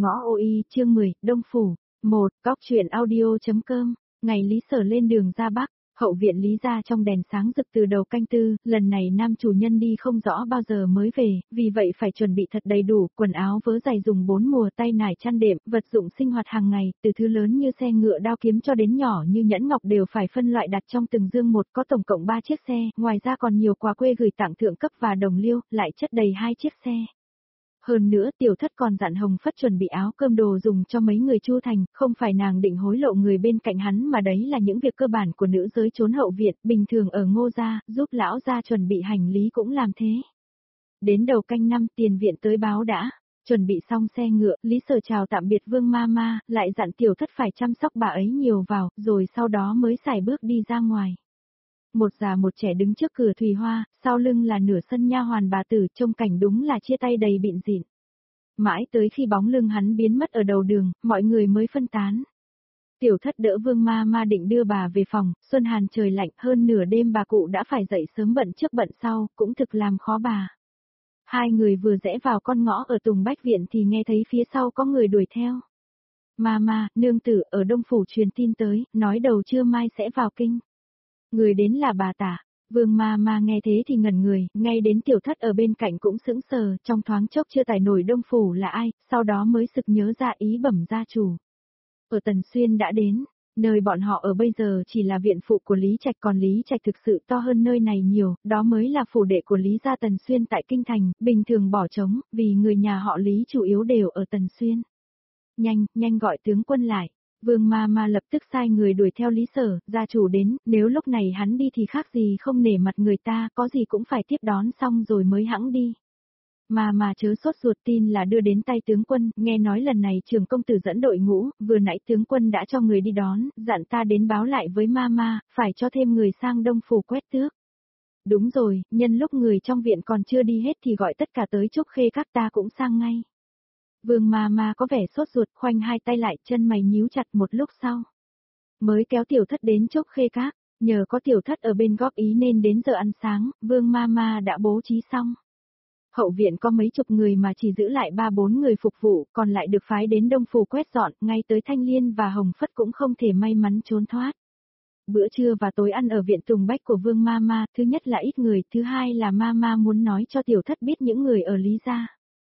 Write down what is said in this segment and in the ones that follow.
Ngõ OI chương 10, Đông Phủ, 1, Góc truyện audio.com, ngày Lý Sở lên đường ra Bắc, hậu viện Lý gia trong đèn sáng rực từ đầu canh tư, lần này nam chủ nhân đi không rõ bao giờ mới về, vì vậy phải chuẩn bị thật đầy đủ, quần áo vớ giày dùng 4 mùa tay nải chăn đệm, vật dụng sinh hoạt hàng ngày, từ thứ lớn như xe ngựa đao kiếm cho đến nhỏ như nhẫn ngọc đều phải phân loại đặt trong từng dương một, có tổng cộng 3 chiếc xe, ngoài ra còn nhiều quà quê gửi tặng thượng cấp và đồng liêu, lại chất đầy 2 chiếc xe. Hơn nữa tiểu thất còn dặn Hồng Phất chuẩn bị áo cơm đồ dùng cho mấy người Chu Thành, không phải nàng định hối lộ người bên cạnh hắn mà đấy là những việc cơ bản của nữ giới trốn hậu viện, bình thường ở Ngô gia, giúp lão gia chuẩn bị hành lý cũng làm thế. Đến đầu canh năm tiền viện tới báo đã, chuẩn bị xong xe ngựa, Lý Sở chào tạm biệt Vương Mama, lại dặn tiểu thất phải chăm sóc bà ấy nhiều vào, rồi sau đó mới xài bước đi ra ngoài. Một già một trẻ đứng trước cửa Thùy Hoa, sau lưng là nửa sân nha hoàn bà tử, trông cảnh đúng là chia tay đầy bịn dịn. Mãi tới khi bóng lưng hắn biến mất ở đầu đường, mọi người mới phân tán. Tiểu thất đỡ Vương Mama định đưa bà về phòng, xuân hàn trời lạnh, hơn nửa đêm bà cụ đã phải dậy sớm bận trước bận sau, cũng thực làm khó bà. Hai người vừa rẽ vào con ngõ ở Tùng Bách Viện thì nghe thấy phía sau có người đuổi theo. Mama, nương tử ở Đông Phủ truyền tin tới, nói đầu trưa mai sẽ vào kinh. Người đến là bà Tả. Vương Mama nghe thế thì ngẩn người, ngay đến tiểu thất ở bên cạnh cũng sững sờ, trong thoáng chốc chưa tải nổi Đông Phủ là ai, sau đó mới sực nhớ ra ý bẩm gia chủ. Ở Tần Xuyên đã đến, nơi bọn họ ở bây giờ chỉ là viện phụ của Lý Trạch, còn Lý Trạch thực sự to hơn nơi này nhiều, đó mới là phủ đệ của Lý gia Tần Xuyên tại Kinh Thành, bình thường bỏ trống, vì người nhà họ Lý chủ yếu đều ở Tần Xuyên. Nhanh gọi tướng quân lại. Vương Mama lập tức sai người đuổi theo Lý Sở, gia chủ đến, nếu lúc này hắn đi thì khác gì không nể mặt người ta, có gì cũng phải tiếp đón xong rồi mới hẵng đi. Mà chớ sốt ruột, tin là đưa đến tay tướng quân, nghe nói lần này Trường công tử dẫn đội ngũ, vừa nãy tướng quân đã cho người đi đón, dặn ta đến báo lại với Mama, phải cho thêm người sang Đông Phủ quét tước. Đúng rồi, nhân lúc người trong viện còn chưa đi hết thì gọi tất cả tới Trúc Khê các ta cũng sang ngay. Vương Mama có vẻ sốt ruột, khoanh hai tay lại, chân mày nhíu chặt một lúc sau. Mới kéo tiểu thất đến Trúc Khê các, nhờ có tiểu thất ở bên góp ý nên đến giờ ăn sáng, Vương Mama đã bố trí xong. Hậu viện có mấy chục người mà chỉ giữ lại 3-4 người phục vụ, còn lại được phái đến Đông Phủ quét dọn, ngay tới Thanh Liên và Hồng Phất cũng không thể may mắn trốn thoát. Bữa trưa và tối ăn ở viện Tùng Bách của Vương Mama, thứ nhất là ít người, thứ hai là Mama muốn nói cho tiểu thất biết những người ở Lý gia.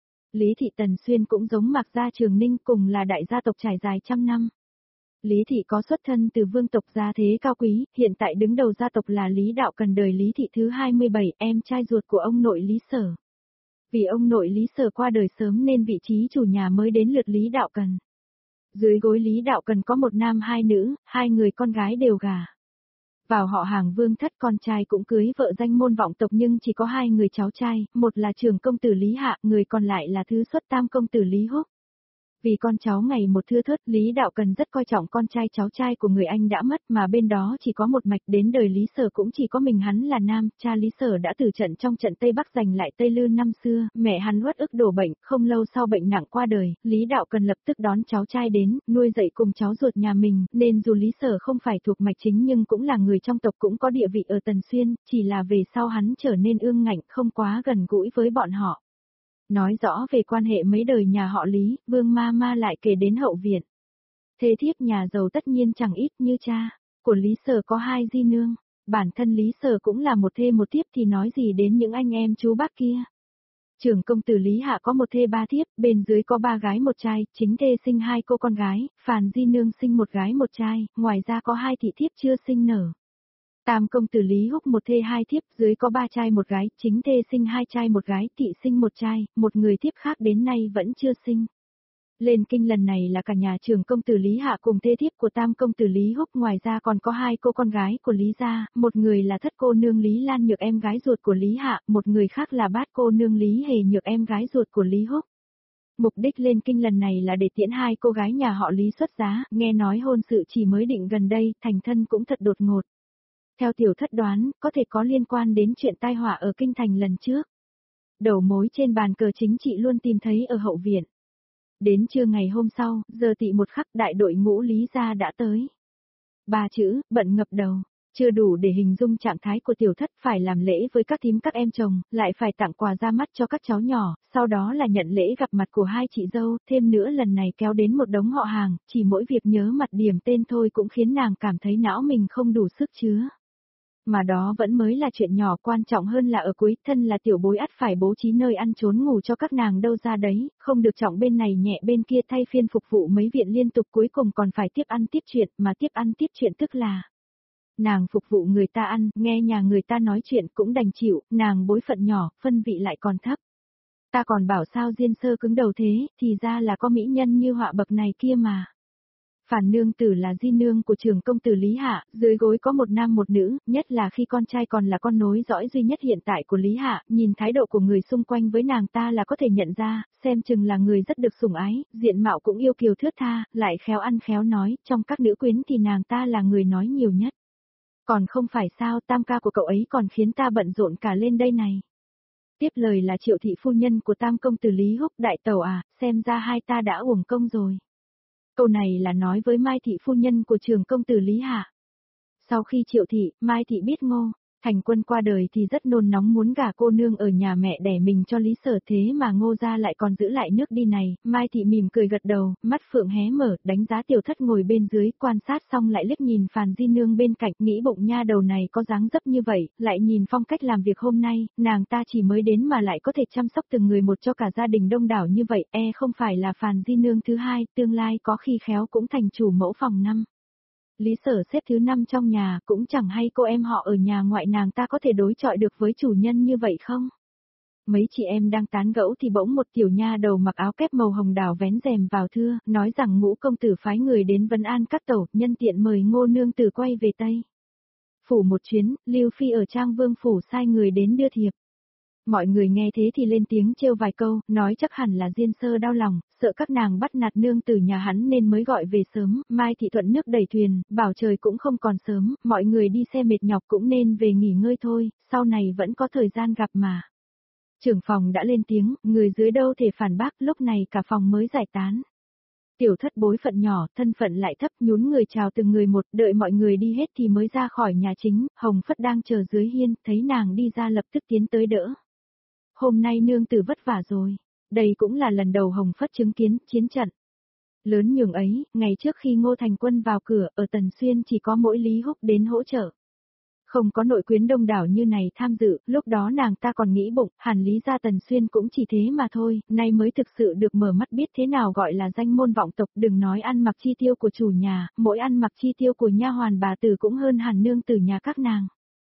Lý thị Tần Xuyên cũng giống Mạc gia Trường Ninh, cùng là đại gia tộc trải dài trăm năm. Lý thị có xuất thân từ vương tộc gia thế cao quý, hiện tại đứng đầu gia tộc là Lý Đạo Cần đời Lý thị thứ 27, em trai ruột của ông nội Lý Sở. Vì ông nội Lý Sở qua đời sớm nên vị trí chủ nhà mới đến lượt Lý Đạo Cần. Dưới gối Lý Đạo Cần có một nam hai nữ, hai người con gái đều gả. Vào họ hàng Vương Thất, con trai cũng cưới vợ danh môn vọng tộc nhưng chỉ có 2 người cháu trai, một là trưởng công tử Lý Hạ, người còn lại là thứ xuất tam công tử Lý Húc. Vì con cháu ngày một thưa thớt, Lý Đạo Cần rất coi trọng con trai cháu trai của người anh đã mất, mà bên đó chỉ có một mạch, đến đời Lý Sở cũng chỉ có mình hắn là nam, cha Lý Sở đã tử trận trong trận Tây Bắc giành lại Tây Lư năm xưa, mẹ hắn uất ức đổ bệnh, không lâu sau bệnh nặng qua đời, Lý Đạo Cần lập tức đón cháu trai đến, nuôi dạy cùng cháu ruột nhà mình, nên dù Lý Sở không phải thuộc mạch chính nhưng cũng là người trong tộc, cũng có địa vị ở Tần Xuyên, chỉ là về sau hắn trở nên ương ngạnh, không quá gần gũi với bọn họ. Nói rõ về quan hệ mấy đời nhà họ Lý, Vương Mama lại kể đến hậu viện. Thế thiếp nhà giàu tất nhiên chẳng ít, như cha của Lý Sở có 2 di nương, bản thân Lý Sở cũng là một thê một thiếp thì nói gì đến những anh em chú bác kia. Trưởng công tử Lý Hạ có một thê 3 thiếp, bên dưới có 3 gái một trai, chính thê sinh 2 cô con gái, phàn di nương sinh 1 gái một trai, ngoài ra có 2 thị thiếp chưa sinh nở. Tam công tử Lý Húc một thê 2 thiếp, dưới có 3 trai một gái, chính thê sinh 2 trai một gái, thị sinh 1 trai, một người thiếp khác đến nay vẫn chưa sinh. Lên kinh lần này là cả nhà trưởng công tử Lý Hạ cùng thê thiếp của tam công tử Lý Húc, ngoài ra còn có 2 cô con gái của Lý gia, một người là thất cô nương Lý Lan Nhược em gái ruột của Lý Hạ, một người khác là bát cô nương Lý Hề Nhược em gái ruột của Lý Húc. Mục đích lên kinh lần này là để tiễn 2 cô gái nhà họ Lý xuất giá, nghe nói hôn sự chỉ mới định gần đây, thành thân cũng thật đột ngột. Theo tiểu thất đoán, có thể có liên quan đến chuyện tai họa ở kinh thành lần trước. Đầu mối trên bàn cờ chính trị luôn tìm thấy ở hậu viện. Đến trưa ngày hôm sau, giờ tị một khắc đại đội ngũ Lý gia đã tới. 3 chữ, bận ngập đầu. Chưa đủ để hình dung trạng thái của tiểu thất, phải làm lễ với các thím các em chồng, lại phải tặng quà ra mắt cho các cháu nhỏ, sau đó là nhận lễ gặp mặt của hai chị dâu, thêm nữa lần này kéo đến một đống họ hàng, chỉ mỗi việc nhớ mặt điểm tên thôi cũng khiến nàng cảm thấy não mình không đủ sức chứa. Mà đó vẫn mới là chuyện nhỏ, quan trọng hơn là ở cuối, thân là tiểu bối ắt phải bố trí nơi ăn trốn ngủ cho các nàng đâu ra đấy, không được trọng bên này nhẹ bên kia, thay phiên phục vụ mấy viện liên tục, cuối cùng còn phải tiếp ăn tiếp chuyện, mà tiếp ăn tiếp chuyện tức là nàng phục vụ người ta ăn, nghe nhà người ta nói chuyện cũng đành chịu, nàng bối phận nhỏ, phân vị lại còn thấp. Ta còn bảo sao Diên Sơ cứng đầu thế, thì ra là có mỹ nhân như họa bậc này kia mà. Phản nương tử là di nương của trưởng công tử Lý Hạ, dưới gối có một nam một nữ, nhất là khi con trai còn là con nối dõi duy nhất hiện tại của Lý Hạ, nhìn thái độ của người xung quanh với nàng ta là có thể nhận ra, xem chừng là người rất được sủng ái, diện mạo cũng yêu kiều thướt tha, lại khéo ăn khéo nói, trong các nữ quyến thì nàng ta là người nói nhiều nhất. Còn không phải sao, tam ca của cậu ấy còn khiến ta bận rộn cả lên đây này. Tiếp lời là Triệu thị phu nhân của tam công tử Lý Húc, đại tẩu à, xem ra hai ta đã uổng công rồi. Câu này là nói với Mai thị phu nhân của trường công tử Lý Hạ. Sau khi Triệu thị, Mai thị biết Ngô Thành Quân qua đời thì rất nôn nóng muốn gả cô nương ở nhà mẹ đẻ mình cho Lý Sở, thế mà Ngô gia lại còn giữ lại nước đi này. Mai thị mỉm cười gật đầu, mắt phượng hé mở, đánh giá tiểu thất ngồi bên dưới, quan sát xong lại liếc nhìn Phàn Di nương bên cạnh, nghĩ bụng nha đầu này có dáng dấp như vậy, lại nhìn phong cách làm việc hôm nay, nàng ta chỉ mới đến mà lại có thể chăm sóc từng người một cho cả gia đình đông đảo như vậy, không phải là Phàn Di nương thứ hai, tương lai có khi khéo cũng thành chủ mẫu phòng năm. Lý Sở xếp thứ 5 trong nhà, cũng chẳng hay cô em họ ở nhà ngoại nàng ta có thể đối chọi được với chủ nhân như vậy không? Mấy chị em đang tán gẫu thì bỗng một tiểu nha đầu mặc áo kép màu hồng đào vén rèm vào thưa, nói rằng Ngũ công tử phái người đến vấn an các tẩu, nhân tiện mời Ngô nương tử quay về Tây phủ một chuyến, Lưu Phi ở Trang Vương phủ sai người đến đưa thiệp. Mọi người nghe thế thì lên tiếng trêu vài câu, nói chắc hẳn là Diên Sơ đau lòng, sợ các nàng bắt nạt nương tử nhà hắn nên mới gọi về sớm. Mai thị thuận nước đẩy thuyền, bảo trời cũng không còn sớm, mọi người đi xe mệt nhọc cũng nên về nghỉ ngơi thôi, sau này vẫn có thời gian gặp mà. Trưởng phòng đã lên tiếng, người dưới đâu thể phản bác, lúc này cả phòng mới giải tán. Tiểu thất bối phận nhỏ, thân phận lại thấp, nhún người chào từng người một, đợi mọi người đi hết thì mới ra khỏi nhà chính. Hồng Phất đang chờ dưới hiên, thấy nàng đi ra lập tức tiến tới đỡ. Hôm nay nương tử vất vả rồi. Đây cũng là lần đầu Hồng Phất chứng kiến chiến trận lớn nhường ấy. Ngày trước khi Ngô Thành Quân vào cửa, ở Tần Xuyên chỉ có mỗi Lý Húc đến hỗ trợ. Không có nội quyến đông đảo như này tham dự, lúc đó nàng ta còn nghĩ bụng, hẳn Lý gia Tần Xuyên cũng chỉ thế mà thôi, nay mới thực sự được mở mắt biết thế nào gọi là danh môn vọng tộc. Đừng nói ăn mặc chi tiêu của chủ nhà, mỗi ăn mặc chi tiêu của nha hoàn bà tử cũng hơn hẳn nương tử nhà các nàng.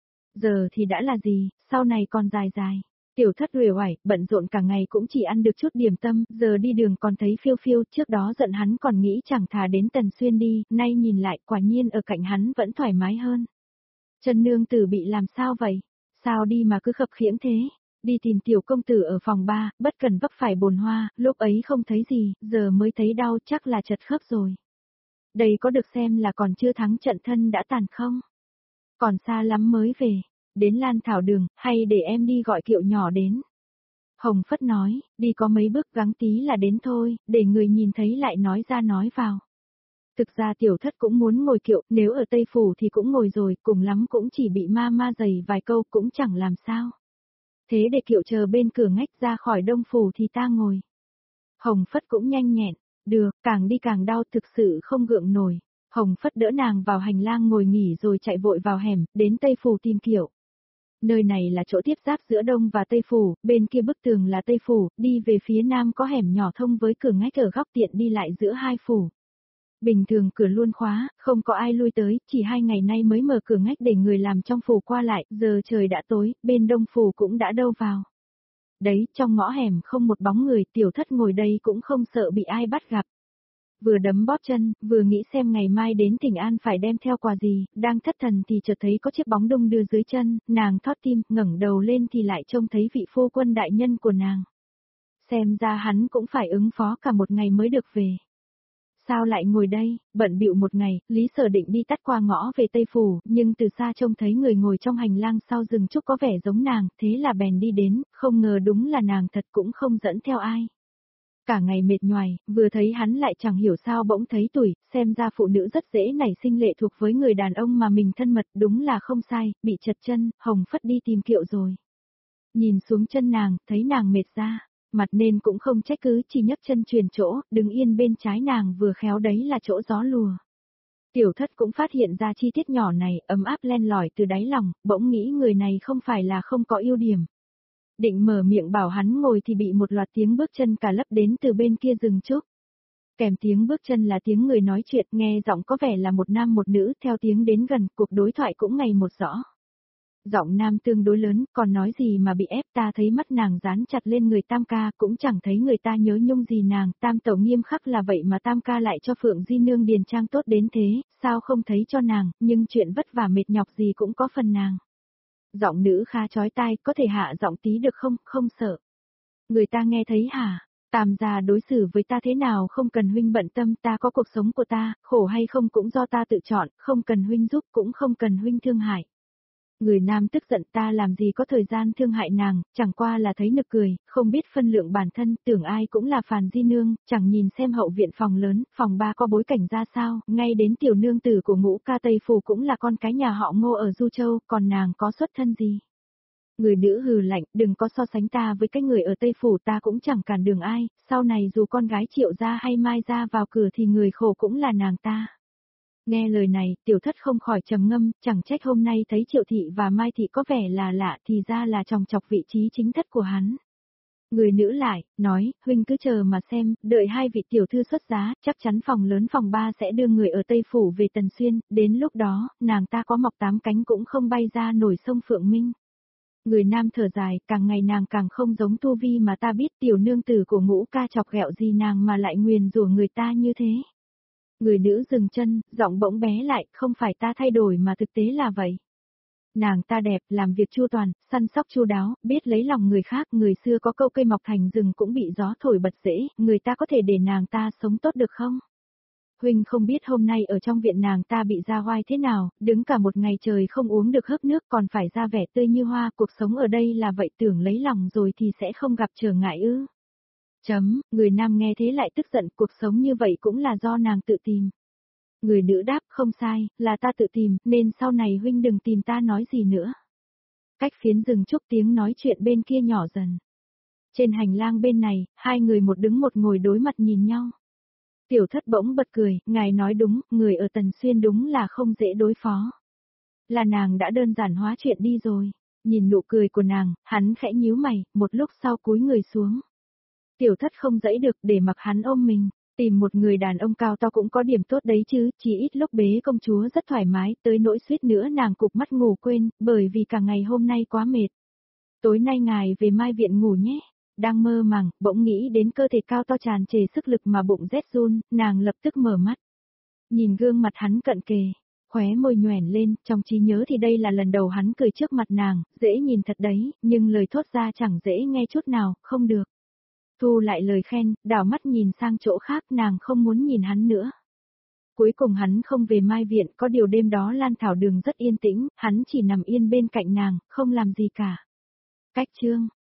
Giờ thì đã là gì, sau này còn dài dài. Tiểu thất uể oải, bận rộn cả ngày cũng chỉ ăn được chút điểm tâm, giờ đi đường còn thấy phiêu phiêu, trước đó giận hắn còn nghĩ chẳng thà đến Tần Xuyên đi, nay nhìn lại quả nhiên ở cạnh hắn vẫn thoải mái hơn. Trần nương tử bị làm sao vậy? Sao đi mà cứ khập khiễng thế? Đi tìm tiểu công tử ở phòng 3, bất cần vấp phải bồn hoa, lúc ấy không thấy gì, giờ mới thấy đau, chắc là chật khớp rồi. Đây có được xem là còn chưa thắng trận thân đã tàn không? Còn xa lắm mới về. Đến Lan Thảo Đường, hay để em đi gọi kiệu nhỏ đến. Hồng Phất nói, đi có mấy bước gắng tí là đến thôi, để người nhìn thấy lại nói ra nói vào. Thực ra tiểu thất cũng muốn ngồi kiệu, nếu ở Tây Phủ thì cũng ngồi rồi, cùng lắm cũng chỉ bị ma giày vài câu cũng chẳng làm sao. Thế để kiệu chờ bên cửa ngách ra khỏi Đông Phủ thì ta ngồi. Hồng Phất cũng nhanh nhẹn, được, càng đi càng đau, thực sự không gượng nổi. Hồng Phất đỡ nàng vào hành lang ngồi nghỉ rồi chạy vội vào hẻm, đến Tây Phủ tìm kiệu. Nơi này là chỗ tiếp giáp giữa Đông và Tây Phủ, bên kia bức tường là Tây Phủ, đi về phía Nam có hẻm nhỏ thông với cửa ngách ở góc tiện đi lại giữa hai phủ. Bình thường cửa luôn khóa, không có ai lui tới, chỉ 2 ngày nay mới mở cửa ngách để người làm trong phủ qua lại, giờ trời đã tối, bên Đông Phủ cũng đã đâu vào. Đấy, trong ngõ hẻm không một bóng người, tiểu thất ngồi đây cũng không sợ bị ai bắt gặp. Vừa đấm bóp chân, vừa nghĩ xem ngày mai đến Thịnh An phải đem theo quà gì, đang thất thần thì chợt thấy có chiếc bóng đung đưa dưới chân, nàng thót tim, ngẩng đầu lên thì lại trông thấy vị phu quân đại nhân của nàng. Xem ra hắn cũng phải ứng phó cả một ngày mới được về. Sao lại ngồi đây, bận bịu một ngày, Lý Sở định đi tắt qua ngõ về Tây Phủ, nhưng từ xa trông thấy người ngồi trong hành lang sau rừng trúc có vẻ giống nàng, thế là bèn đi đến, không ngờ đúng là nàng thật cũng không dẫn theo ai. Cả ngày mệt nhoài, vừa thấy hắn lại chẳng hiểu sao bỗng thấy tủi, xem ra phụ nữ rất dễ nảy sinh lệ thuộc với người đàn ông mà mình thân mật, đúng là không sai, bị chật chân, Hồng phất đi tìm kiệu rồi. Nhìn xuống chân nàng, thấy nàng mệt ra, mặt nên cũng không trách cứ, chỉ nhấc chân chuyển chỗ, đứng yên bên trái nàng vừa khéo đấy là chỗ gió lùa. Tiểu thất cũng phát hiện ra chi tiết nhỏ này, ấm áp len lỏi từ đáy lòng, bỗng nghĩ người này không phải là không có ưu điểm. Định mở miệng bảo hắn ngồi thì bị một loạt tiếng bước chân cả lấp đến từ bên kia rừng trúc. Kèm tiếng bước chân là tiếng người nói chuyện, nghe giọng có vẻ là một nam một nữ, theo tiếng đến gần, cuộc đối thoại cũng ngày một rõ. Giọng nam tương đối lớn, còn nói gì mà bị ép, ta thấy mắt nàng dán chặt lên người Tam ca, cũng chẳng thấy người ta nhớ nhung gì nàng, Tam tẩu nghiêm khắc là vậy mà Tam ca lại cho Phượng Di Nương điền trang tốt đến thế, sao không thấy cho nàng, nhưng chuyện vất vả mệt nhọc gì cũng có phần nàng. Giọng nữ khá chói tai, có thể hạ giọng tí được không, không sợ. Người ta nghe thấy hả? Tam gia đối xử với ta thế nào không cần huynh bận tâm, ta có cuộc sống của ta, khổ hay không cũng do ta tự chọn, không cần huynh giúp cũng không cần huynh thương hại. Người nam tức giận, ta làm gì có thời gian thương hại nàng, chẳng qua là thấy nực cười, không biết phân lượng bản thân, tưởng ai cũng là phàn di nương, chẳng nhìn xem hậu viện phòng lớn, phòng 3 có bối cảnh ra sao, ngay đến tiểu nương tử của Ngũ ca Tây Phủ cũng là con cái nhà họ Ngô ở Du Châu, còn nàng có xuất thân gì. Người nữ hừ lạnh, đừng có so sánh ta với cái người ở Tây Phủ, ta cũng chẳng cản đường ai, sau này dù con gái Triệu gia hay Mai gia vào cửa thì người khổ cũng là nàng ta. Nghe lời này, tiểu thất không khỏi trầm ngâm, chẳng trách hôm nay thấy Triệu thị và Mai thị có vẻ là lạ, thì ra là chòng chọc vị trí chính thất của hắn. Người nữ lại, nói, huynh cứ chờ mà xem, đợi hai vị tiểu thư xuất giá, chắc chắn phòng lớn phòng 3 sẽ đưa người ở Tây Phủ về Tần Xuyên, đến lúc đó, nàng ta có mọc 8 cánh cũng không bay ra nổi sông Phượng Minh. Người nam thở dài, càng ngày nàng càng không giống Tu Vi mà ta biết, tiểu nương tử của Ngũ ca chọc ghẹo gì nàng mà lại nguyền rủa người ta như thế. Người nữ dừng chân, giọng bỗng bé lại, không phải ta thay đổi mà thực tế là vậy. Nàng ta đẹp, làm việc chu toàn, săn sóc chu đáo, biết lấy lòng người khác, người xưa có câu cây mọc thành rừng cũng bị gió thổi bật rễ, người ta có thể để nàng ta sống tốt được không? Huynh không biết hôm nay ở trong viện nàng ta bị ra oai thế nào, đứng cả một ngày trời không uống được hớp nước còn phải ra vẻ tươi như hoa, cuộc sống ở đây là vậy, tưởng lấy lòng rồi thì sẽ không gặp trở ngại ư. Người nam nghe thế lại tức giận, cuộc sống như vậy cũng là do nàng tự tìm. Người nữ đáp, không sai, là ta tự tìm, nên sau này huynh đừng tìm ta nói gì nữa. Cách phiến rừng trúc tiếng nói chuyện bên kia nhỏ dần. Trên hành lang bên này, hai người một đứng một ngồi đối mặt nhìn nhau. Tiểu thất bỗng bật cười, ngài nói đúng, người ở Tần Xuyên đúng là không dễ đối phó. Là nàng đã đơn giản hóa chuyện đi rồi. Nhìn nụ cười của nàng, hắn khẽ nhíu mày, một lúc sau cúi người xuống. Tiểu thất không dãy được để mặc hắn ôm mình. Tìm một người đàn ông cao to cũng có điểm tốt đấy chứ, chỉ ít lúc bế công chúa rất thoải mái, tới nỗi suýt nữa nàng cụp mắt ngủ quên, bởi vì cả ngày hôm nay quá mệt. Tối nay ngài về Mai viện ngủ nhé. Đang mơ màng, bỗng nghĩ đến cơ thể cao to tràn trề sức lực mà bụng rét run, nàng lập tức mở mắt. Nhìn gương mặt hắn cận kề, khóe môi nhoẻn lên, trong trí nhớ thì đây là lần đầu hắn cười trước mặt nàng, dễ nhìn thật đấy, nhưng lời thốt ra chẳng dễ nghe chút nào, không được. Thu lại lời khen, đảo mắt nhìn sang chỗ khác, nàng không muốn nhìn hắn nữa. Cuối cùng hắn không về Mai viện, có điều đêm đó Lan Thảo Đường rất yên tĩnh, hắn chỉ nằm yên bên cạnh nàng, không làm gì cả. Cách chương